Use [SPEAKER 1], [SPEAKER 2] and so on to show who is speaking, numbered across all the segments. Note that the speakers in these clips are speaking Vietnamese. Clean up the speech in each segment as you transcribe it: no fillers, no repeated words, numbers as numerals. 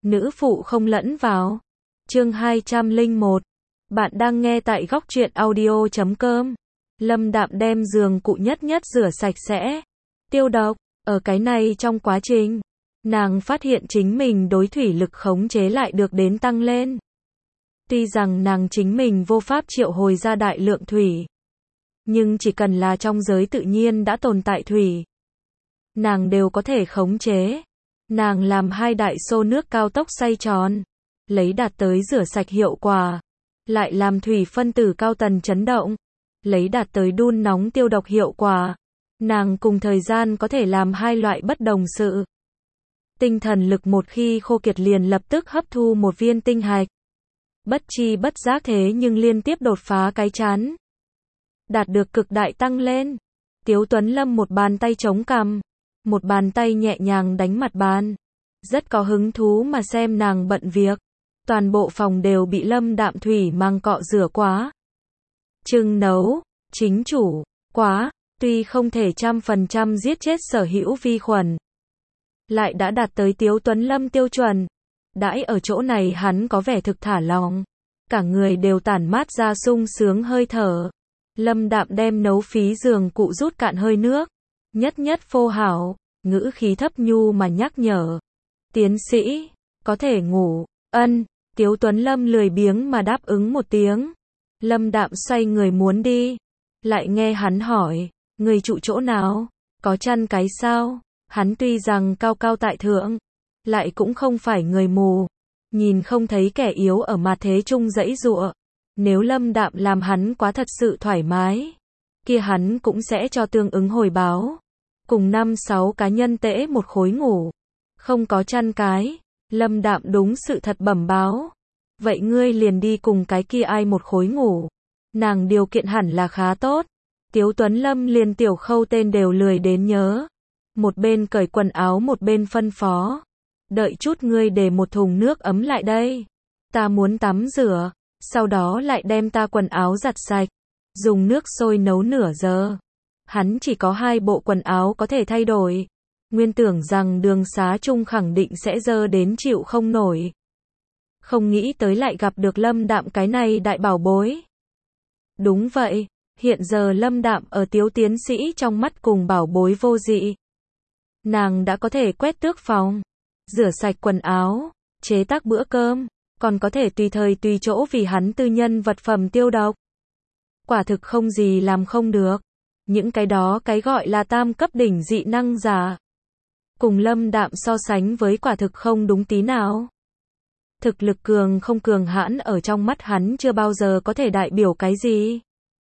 [SPEAKER 1] nữ phụ không lẫn vào. Chương 201. Bạn đang nghe tại góc truyện audio.com. Lâm Đạm đem giường cụ nhất nhất rửa sạch sẽ, tiêu độc. Ở cái này trong quá trình, nàng phát hiện chính mình đối thủy lực khống chế lại được đến tăng lên. Tuy rằng nàng chính mình vô pháp triệu hồi ra đại lượng thủy, nhưng chỉ cần là trong giới tự nhiên đã tồn tại thủy, nàng đều có thể khống chế. Nàng làm 2 đại xô nước cao tốc xoay tròn, lấy đạt tới rửa sạch hiệu quả, lại làm thủy phân tử cao tần chấn động, lấy đạt tới đun nóng tiêu độc hiệu quả. Nàng cùng thời gian có thể làm 2 loại bất đồng sự. Tinh thần lực một khi khô kiệt liền lập tức hấp thu một viên tinh hạch. Bất chi bất giác thế nhưng liên tiếp đột phá cái chán, đạt được cực đại tăng lên. Tiếu Tuấn Lâm một bàn tay chống cằm, một bàn tay nhẹ nhàng đánh mặt bàn, rất có hứng thú mà xem nàng bận việc. Toàn bộ phòng đều bị Lâm Đạm thủy mang cọ rửa quá. Trưng nấu, chính chủ, quá, tuy không thể 100% giết chết sở hữu vi khuẩn, lại đã đạt tới Tiếu Tuấn Lâm tiêu chuẩn. Đãi ở chỗ này hắn có vẻ thực thả lỏng, cả người đều tản mát ra sung sướng hơi thở. Lâm Đạm đem nấu phí giường cụ rút cạn hơi nước, nhất nhất phô hảo, ngữ khí thấp nhu mà nhắc nhở. Tiến sĩ, có thể ngủ. Ân. Tiếu Tuấn Lâm lười biếng mà đáp ứng một tiếng. Lâm Đạm xoay người muốn đi, lại nghe hắn hỏi, người trụ chỗ nào? Có chăn cái sao? Hắn tuy rằng cao cao tại thượng, lại cũng không phải người mù, nhìn không thấy kẻ yếu ở mà thế chung giãy giụa. Nếu Lâm Đạm làm hắn quá thật sự thoải mái, kia hắn cũng sẽ cho tương ứng hồi báo. Cùng 5-6 cá nhân tễ một khối ngủ, không có chăn cái. Lâm Đạm đúng sự thật bẩm báo. Vậy ngươi liền đi cùng cái kia ai một khối ngủ. Nàng điều kiện hẳn là khá tốt. Tiếu Tuấn Lâm liền tiểu khâu tên đều lười đến nhớ. Một bên cởi quần áo một bên phân phó. Đợi chút ngươi để một thùng nước ấm lại đây. Ta muốn tắm rửa, sau đó lại đem ta quần áo giặt sạch. Dùng nước sôi nấu nửa giờ. Hắn chỉ có 2 bộ quần áo có thể thay đổi. Nguyên tưởng rằng đường xá chung khẳng định sẽ dơ đến chịu không nổi. Không nghĩ tới lại gặp được Lâm Đạm cái này đại bảo bối. Đúng vậy, hiện giờ Lâm Đạm ở Tiếu tiến sĩ trong mắt cùng bảo bối vô dị. Nàng đã có thể quét tước phòng, rửa sạch quần áo, chế tác bữa cơm, còn có thể tùy thời tùy chỗ vì hắn tư nhân vật phẩm tiêu độc. Quả thực không gì làm không được. Những cái đó cái gọi là tam cấp đỉnh dị năng giả, cùng Lâm Đạm so sánh với quả thực không đúng tí nào. Thực lực cường không cường hãn ở trong mắt hắn chưa bao giờ có thể đại biểu cái gì.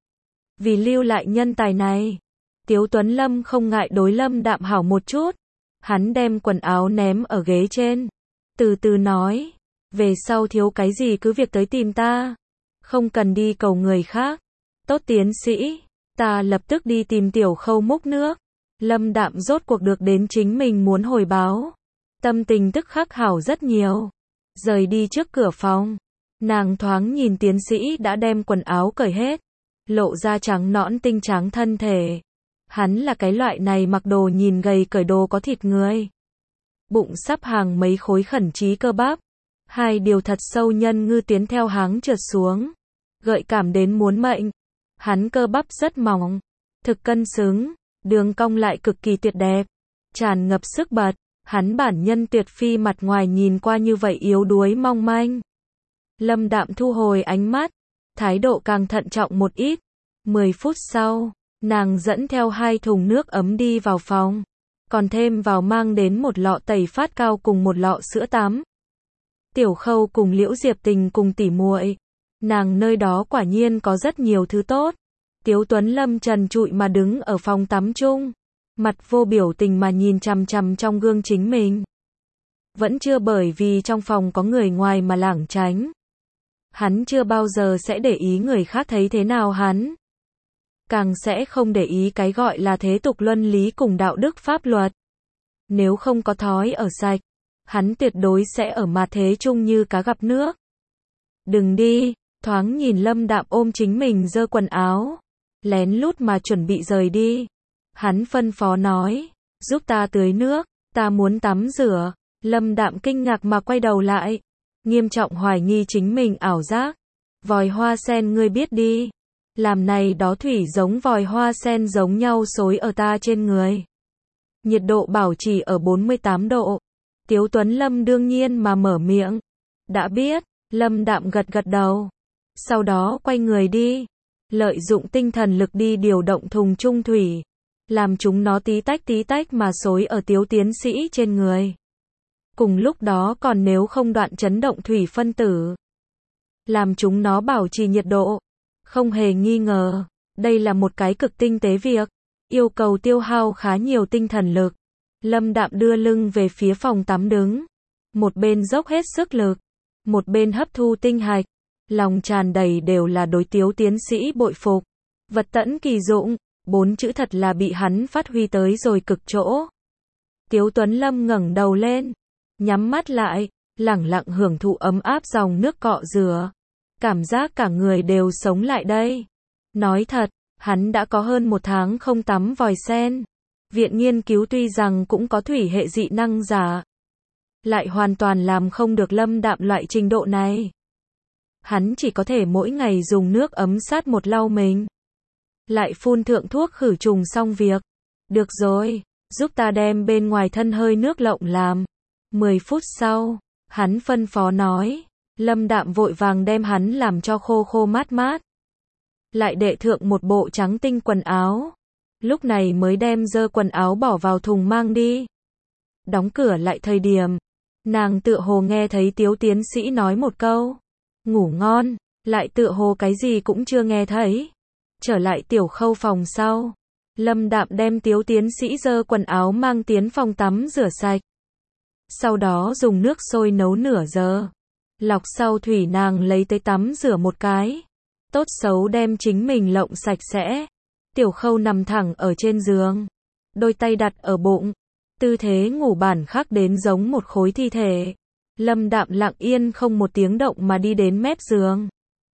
[SPEAKER 1] Vì lưu lại nhân tài này, Tiếu Tuấn Lâm không ngại đối Lâm Đạm hảo một chút. Hắn đem quần áo ném ở ghế trên, từ từ nói, về sau thiếu cái gì cứ việc tới tìm ta, không cần đi cầu người khác. Tốt tiến sĩ, ta lập tức đi tìm tiểu khâu múc nước. Lâm Đạm rốt cuộc được đến chính mình muốn hồi báo, tâm tình tức khắc hảo rất nhiều. Rời đi trước cửa phòng, nàng thoáng nhìn tiến sĩ đã đem quần áo cởi hết, lộ ra trắng nõn tinh trắng thân thể. Hắn là cái loại này mặc đồ nhìn gầy cởi đồ có thịt người. Bụng sắp hàng mấy khối khẩn trí cơ bắp, 2 điều thật sâu nhân ngư tuyến theo háng trượt xuống, gợi cảm đến muốn mệnh. Hắn cơ bắp rất mỏng, thực cân xứng, đường cong lại cực kỳ tuyệt đẹp, tràn ngập sức bật. Hắn bản nhân tuyệt phi mặt ngoài nhìn qua như vậy yếu đuối mong manh. Lâm Đạm thu hồi ánh mắt, thái độ càng thận trọng một ít. 10 phút sau, nàng dẫn theo 2 thùng nước ấm đi vào phòng, còn thêm vào mang đến một lọ tẩy phát cao cùng một lọ sữa tắm. Tiểu Khâu cùng Liễu Diệp Tình cùng tỉ muội, nàng nơi đó quả nhiên có rất nhiều thứ tốt. Tiếu Tuấn Lâm trần trụi mà đứng ở phòng tắm chung, mặt vô biểu tình mà nhìn chằm chằm trong gương chính mình. Vẫn chưa bởi vì trong phòng có người ngoài mà lảng tránh. Hắn chưa bao giờ sẽ để ý người khác thấy thế nào hắn. Càng sẽ không để ý cái gọi là thế tục luân lý cùng đạo đức pháp luật. Nếu không có thói ở sạch, hắn tuyệt đối sẽ ở mà thế chung như cá gặp nước. Đừng đi, thoáng nhìn Lâm Đạm ôm chính mình giơ quần áo, lén lút mà chuẩn bị rời đi. Hắn phân phó nói, giúp ta tưới nước, ta muốn tắm rửa. Lâm Đạm kinh ngạc mà quay đầu lại, nghiêm trọng hoài nghi chính mình ảo giác. Vòi hoa sen ngươi biết đi, làm này đó thủy giống vòi hoa sen giống nhau xối ở ta trên người. Nhiệt độ bảo trì ở 48 độ. Tiếu Tuấn Lâm đương nhiên mà mở miệng. Đã biết, Lâm Đạm gật gật đầu. Sau đó quay người đi, lợi dụng tinh thần lực đi điều động thùng trung thủy, làm chúng nó tí tách mà xối ở Tiếu tiến sĩ trên người. Cùng lúc đó còn nếu không đoạn chấn động thủy phân tử, làm chúng nó bảo trì nhiệt độ. Không hề nghi ngờ, đây là một cái cực tinh tế việc, yêu cầu tiêu hao khá nhiều tinh thần lực. Lâm Đạm đưa lưng về phía phòng tắm đứng, một bên dốc hết sức lực, một bên hấp thu tinh hạch, lòng tràn đầy đều là đối Tiếu tiến sĩ bội phục. Vật tẫn kỳ dụng, 4 chữ thật là bị hắn phát huy tới rồi cực chỗ. Tiếu Tuấn Lâm ngẩng đầu lên, nhắm mắt lại, lẳng lặng hưởng thụ ấm áp dòng nước cọ rửa. Cảm giác cả người đều sống lại đây. Nói thật, hắn đã có hơn 1 tháng không tắm vòi sen. Viện nghiên cứu tuy rằng cũng có thủy hệ dị năng giả, lại hoàn toàn làm không được Lâm Đạm loại trình độ này. Hắn chỉ có thể mỗi ngày dùng nước ấm sát một lau mình, lại phun thượng thuốc khử trùng xong việc. Được rồi, giúp ta đem bên ngoài thân hơi nước lộng làm. 10 phút sau, hắn phân phó nói. Lâm Đạm vội vàng đem hắn làm cho khô khô mát mát. Lại đệ thượng một bộ trắng tinh quần áo. Lúc này mới đem dơ quần áo bỏ vào thùng mang đi. Đóng cửa lại thời điểm, nàng tựa hồ nghe thấy Tiếu tiến sĩ nói một câu. Ngủ ngon, lại tựa hồ cái gì cũng chưa nghe thấy. Trở lại tiểu khâu phòng sau. Lâm Đạm đem Tiếu tiến sĩ dơ quần áo mang tiến phòng tắm rửa sạch. Sau đó dùng nước sôi nấu nửa giờ. Lọc sau thủy nàng lấy tới tắm rửa một cái. Tốt xấu đem chính mình lộng sạch sẽ. Tiểu khâu nằm thẳng ở trên giường, đôi tay đặt ở bụng, tư thế ngủ bản khác đến giống một khối thi thể. Lâm Đạm lặng yên không một tiếng động mà đi đến mép giường,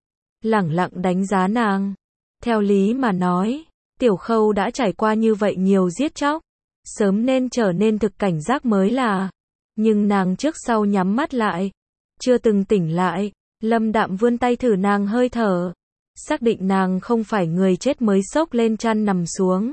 [SPEAKER 1] lẳng lặng đánh giá nàng. Theo lý mà nói, tiểu khâu đã trải qua như vậy nhiều giết chóc, sớm nên trở nên thực cảnh giác mới là. Nhưng nàng trước sau nhắm mắt lại, chưa từng tỉnh lại. Lâm Đạm vươn tay thử nàng hơi thở, xác định nàng không phải người chết mới xốc lên chăn nằm xuống.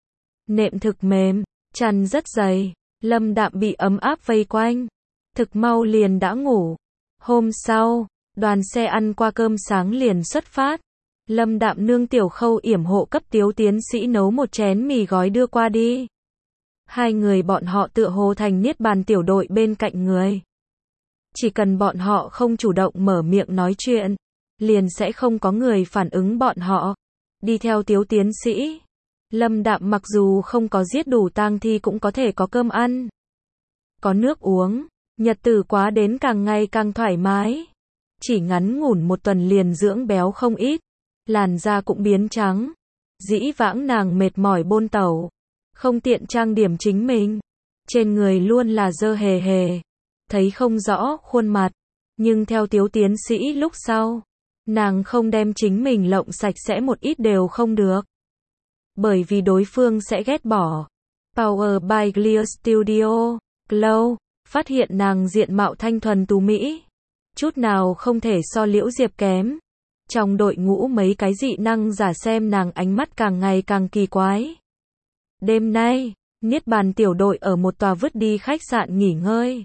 [SPEAKER 1] Nệm thực mềm, chăn rất dày, Lâm Đạm bị ấm áp vây quanh, thực mau liền đã ngủ. Hôm sau, đoàn xe ăn qua cơm sáng liền xuất phát. Lâm Đạm nương tiểu khâu yểm hộ cấp Tiếu tiến sĩ nấu một chén mì gói đưa qua đi. Hai người bọn họ tựa hồ thành niết bàn tiểu đội bên cạnh người. Chỉ cần bọn họ không chủ động mở miệng nói chuyện, liền sẽ không có người phản ứng bọn họ. Đi theo Tiếu tiến sĩ, Lâm Đạm mặc dù không có giết đủ tang thi cũng có thể có cơm ăn, có nước uống, nhật tử quá đến càng ngày càng thoải mái. Chỉ ngắn ngủn 1 tuần liền dưỡng béo không ít, làn da cũng biến trắng. Dĩ vãng nàng mệt mỏi bôn tẩu, không tiện trang điểm chính mình, trên người luôn là dơ hề hề, thấy không rõ khuôn mặt. Nhưng theo Tiếu tiến sĩ lúc sau, nàng không đem chính mình lộng sạch sẽ một ít đều không được, bởi vì đối phương sẽ ghét bỏ. Power by Clear Studio, Glow, phát hiện nàng diện mạo thanh thuần tú mỹ, chút nào không thể so Liễu Diệp kém. Trong đội ngũ mấy cái dị năng giả xem nàng ánh mắt càng ngày càng kỳ quái. Đêm nay, niết bàn tiểu đội ở một tòa vứt đi khách sạn nghỉ ngơi.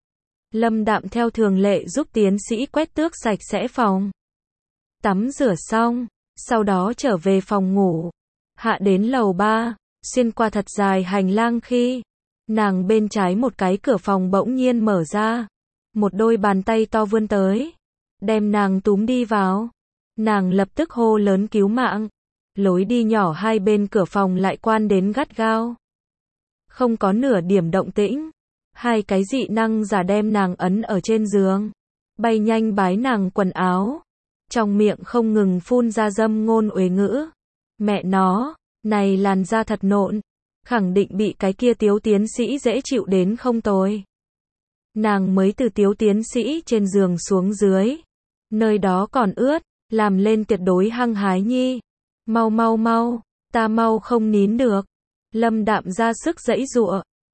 [SPEAKER 1] Lâm Đạm theo thường lệ giúp tiến sĩ quét tước sạch sẽ phòng. Tắm rửa xong, sau đó trở về phòng ngủ. Hạ đến lầu 3, xuyên qua thật dài hành lang khi, nàng bên trái một cái cửa phòng bỗng nhiên mở ra. Một đôi bàn tay to vươn tới, đem nàng túm đi vào. Nàng lập tức hô lớn cứu mạng. Lối đi nhỏ hai bên cửa phòng lại quan đến gắt gao. Không có nửa điểm động tĩnh. Hai cái dị năng giả đem nàng ấn ở trên giường, bay nhanh bái nàng quần áo, trong miệng không ngừng phun ra dâm ngôn uế ngữ. Mẹ nó, này làn da thật nộn, khẳng định bị cái kia Tiếu tiến sĩ dễ chịu đến không tồi. Nàng mới từ Tiếu tiến sĩ trên giường xuống dưới, nơi đó còn ướt, làm lên tuyệt đối hăng hái nhi. Mau mau mau, ta mau không nín được. Lâm Đạm ra sức giãy giụa,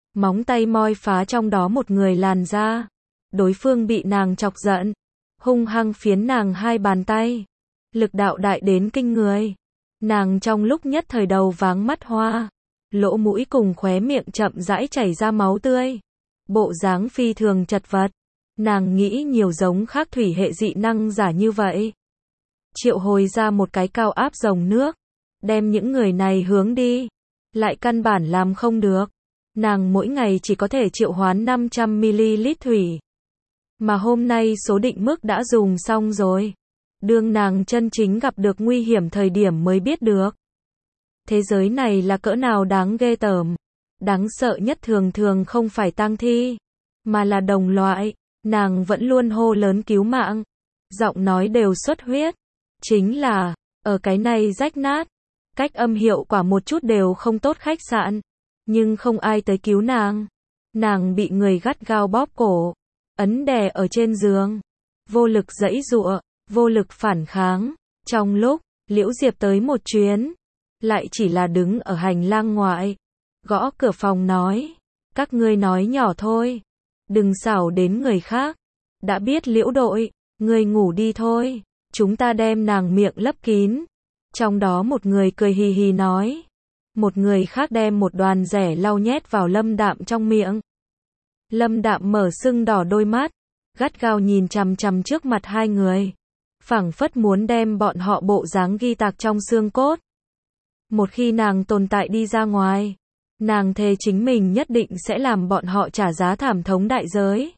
[SPEAKER 1] móng tay moi phá trong đó một người làn da. Đối phương bị nàng chọc giận, hung hăng phiến nàng 2 bàn tay. Lực đạo đại đến kinh người. Nàng trong lúc nhất thời đầu váng mắt hoa, lỗ mũi cùng khóe miệng chậm rãi chảy ra máu tươi. Bộ dáng phi thường chật vật. Nàng nghĩ nhiều giống khác thủy hệ dị năng giả như vậy. Triệu hồi ra một cái cao áp dòng nước, đem những người này hướng đi. Lại căn bản làm không được. Nàng mỗi ngày chỉ có thể triệu hoán 500ml thủy. Mà hôm nay số định mức đã dùng xong rồi. Đương nàng chân chính gặp được nguy hiểm thời điểm mới biết được. Thế giới này là cỡ nào đáng ghê tởm. Đáng sợ nhất thường thường không phải tang thi, mà là đồng loại. Nàng vẫn luôn hô lớn cứu mạng. Giọng nói đều xuất huyết. Chính là, ở cái này rách nát, cách âm hiệu quả một chút đều không tốt khách sạn. Nhưng không ai tới cứu nàng. Nàng bị người gắt gao bóp cổ, ấn đè ở trên giường. Vô lực giãy giụa, vô lực phản kháng. Trong lúc, Liễu Diệp tới một chuyến, lại chỉ là đứng ở hành lang ngoại. Gõ cửa phòng nói, các ngươi nói nhỏ thôi. Đừng xảo đến người khác. Đã biết Liễu đội, ngươi ngủ đi thôi. Chúng ta đem nàng miệng lấp kín. Trong đó một người cười hì hì nói. Một người khác đem một đoàn rẻ lau nhét vào Lâm Đạm trong miệng. Lâm Đạm mở sưng đỏ đôi mắt, gắt gao nhìn chằm chằm trước mặt 2 người. Phảng phất muốn đem bọn họ bộ dáng ghi tạc trong xương cốt. Một khi nàng tồn tại đi ra ngoài, nàng thề chính mình nhất định sẽ làm bọn họ trả giá thảm thống đại giới.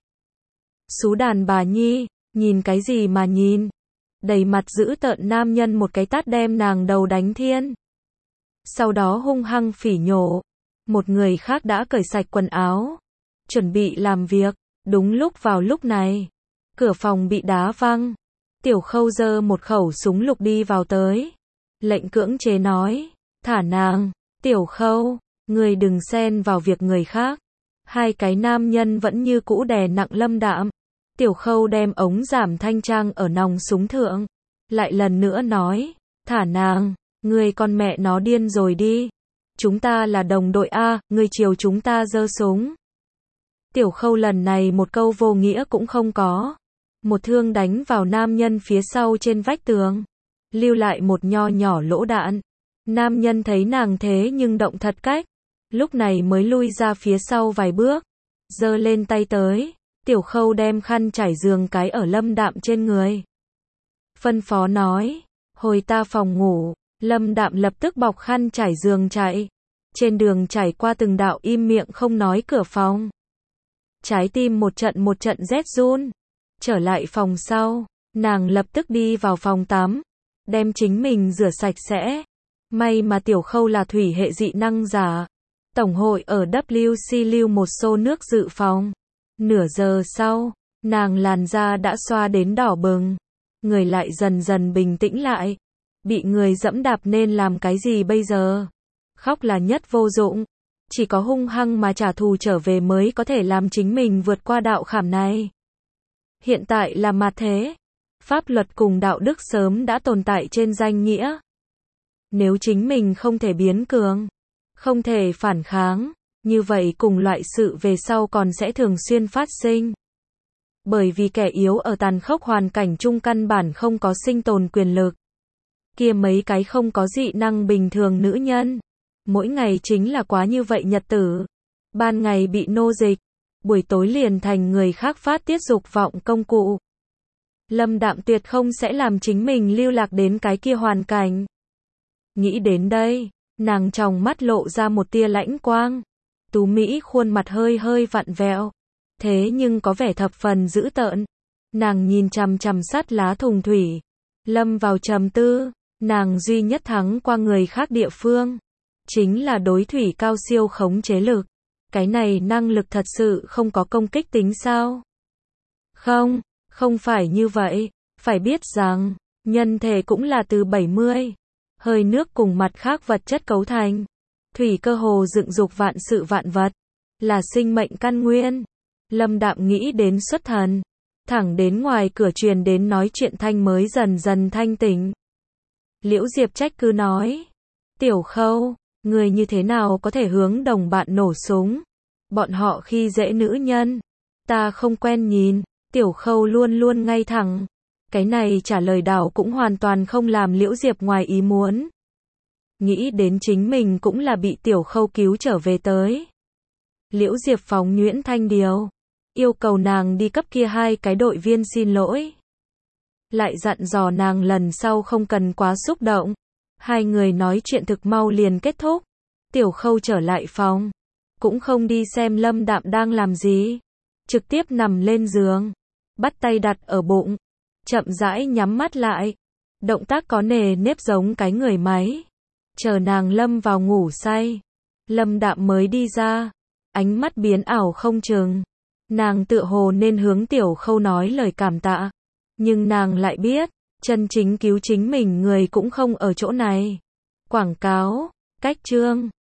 [SPEAKER 1] Xú đàn bà nhi, nhìn cái gì mà nhìn. Đầy mặt dữ tợn nam nhân một cái tát đem nàng đầu đánh thiên. Sau đó hung hăng phỉ nhổ. Một người khác đã cởi sạch quần áo, chuẩn bị làm việc. Đúng vào lúc này, cửa phòng bị đá văng. Tiểu Khâu giơ một khẩu súng lục đi vào tới. Lệnh cưỡng chế nói, thả nàng. Tiểu Khâu, người đừng xen vào việc người khác. 2 cái nam nhân vẫn như cũ đè nặng Lâm Đạm. Tiểu Khâu đem ống giảm thanh trang ở nòng súng thượng. Lại lần nữa nói, thả nàng. Người con mẹ nó điên rồi đi. Chúng ta là đồng đội A, người chiều chúng ta giơ súng. Tiểu Khâu lần này một câu vô nghĩa cũng không có. Một thương đánh vào nam nhân phía sau trên vách tường. Lưu lại một nho nhỏ lỗ đạn. Nam nhân thấy nàng thế nhưng động thật cách. Lúc này mới lui ra phía sau vài bước. Giơ lên tay tới. Tiểu Khâu đem khăn trải giường cái ở Lâm Đạm trên người. Phân phó nói, hồi ta phòng ngủ. Lâm Đạm lập tức bọc khăn trải giường chạy. Trên đường trải qua từng đạo im miệng không nói cửa phòng. Trái tim một trận rét run. Trở lại phòng sau, nàng lập tức đi vào phòng tắm, đem chính mình rửa sạch sẽ. May mà Tiểu Khâu là thủy hệ dị năng giả. Tổng hội ở WC lưu một xô nước dự phòng. Nửa giờ sau, nàng làn da đã xoa đến đỏ bừng. Người lại dần dần bình tĩnh lại. Bị người dẫm đạp nên làm cái gì bây giờ? Khóc là nhất vô dụng. Chỉ có hung hăng mà trả thù trở về mới có thể làm chính mình vượt qua đạo khảm này. Hiện tại là mặt thế. Pháp luật cùng đạo đức sớm đã tồn tại trên danh nghĩa. Nếu chính mình không thể biến cường, không thể phản kháng, như vậy cùng loại sự về sau còn sẽ thường xuyên phát sinh. Bởi vì kẻ yếu ở tàn khốc hoàn cảnh chung căn bản không có sinh tồn quyền lực. Kia mấy cái không có dị năng bình thường nữ nhân, mỗi ngày chính là quá như vậy nhật tử. Ban ngày bị nô dịch, buổi tối liền thành người khác phát tiết dục vọng công cụ. Lâm Đạm tuyệt không sẽ làm chính mình lưu lạc đến cái kia hoàn cảnh. Nghĩ đến đây, nàng trong mắt lộ ra một tia lãnh quang. Tú Mỹ khuôn mặt hơi hơi vặn vẹo, thế nhưng có vẻ thập phần dữ tợn. Nàng nhìn chằm chằm sắt lá thùng thủy, lâm vào trầm tư. Nàng duy nhất thắng qua người khác địa phương, chính là đối thủy cao siêu khống chế lực. Cái này năng lực thật sự không có công kích tính sao? Không phải như vậy. Phải biết rằng, nhân thể cũng là từ 70 hơi nước cùng mặt khác vật chất cấu thành. Thủy cơ hồ dựng dục vạn sự vạn vật, là sinh mệnh căn nguyên. Lâm Đạm nghĩ đến xuất thần, thẳng đến ngoài cửa truyền đến nói chuyện thanh mới dần dần thanh tỉnh. Liễu Diệp trách cứ nói, Tiểu Khâu, người như thế nào có thể hướng đồng bạn nổ súng? Bọn họ khi dễ nữ nhân. Ta không quen nhìn. Tiểu Khâu luôn luôn ngay thẳng. Cái này trả lời đảo cũng hoàn toàn không làm Liễu Diệp ngoài ý muốn. Nghĩ đến chính mình cũng là bị Tiểu Khâu cứu trở về tới. Liễu Diệp phóng nhuyễn thanh điều. Yêu cầu nàng đi cấp kia 2 cái đội viên xin lỗi. Lại dặn dò nàng lần sau không cần quá xúc động. 2 người nói chuyện thực mau liền kết thúc. Tiểu Khâu trở lại phòng. Cũng không đi xem Lâm Đạm đang làm gì. Trực tiếp nằm lên giường. Bắt tay đặt ở bụng. Chậm rãi nhắm mắt lại. Động tác có nề nếp giống cái người máy. Chờ nàng lâm vào ngủ say. Lâm Đạm mới đi ra. Ánh mắt biến ảo không chừng. Nàng tựa hồ nên hướng Tiểu Khâu nói lời cảm tạ. Nhưng nàng lại biết, chân chính cứu chính mình người cũng không ở chỗ này. Quảng cáo, cách chương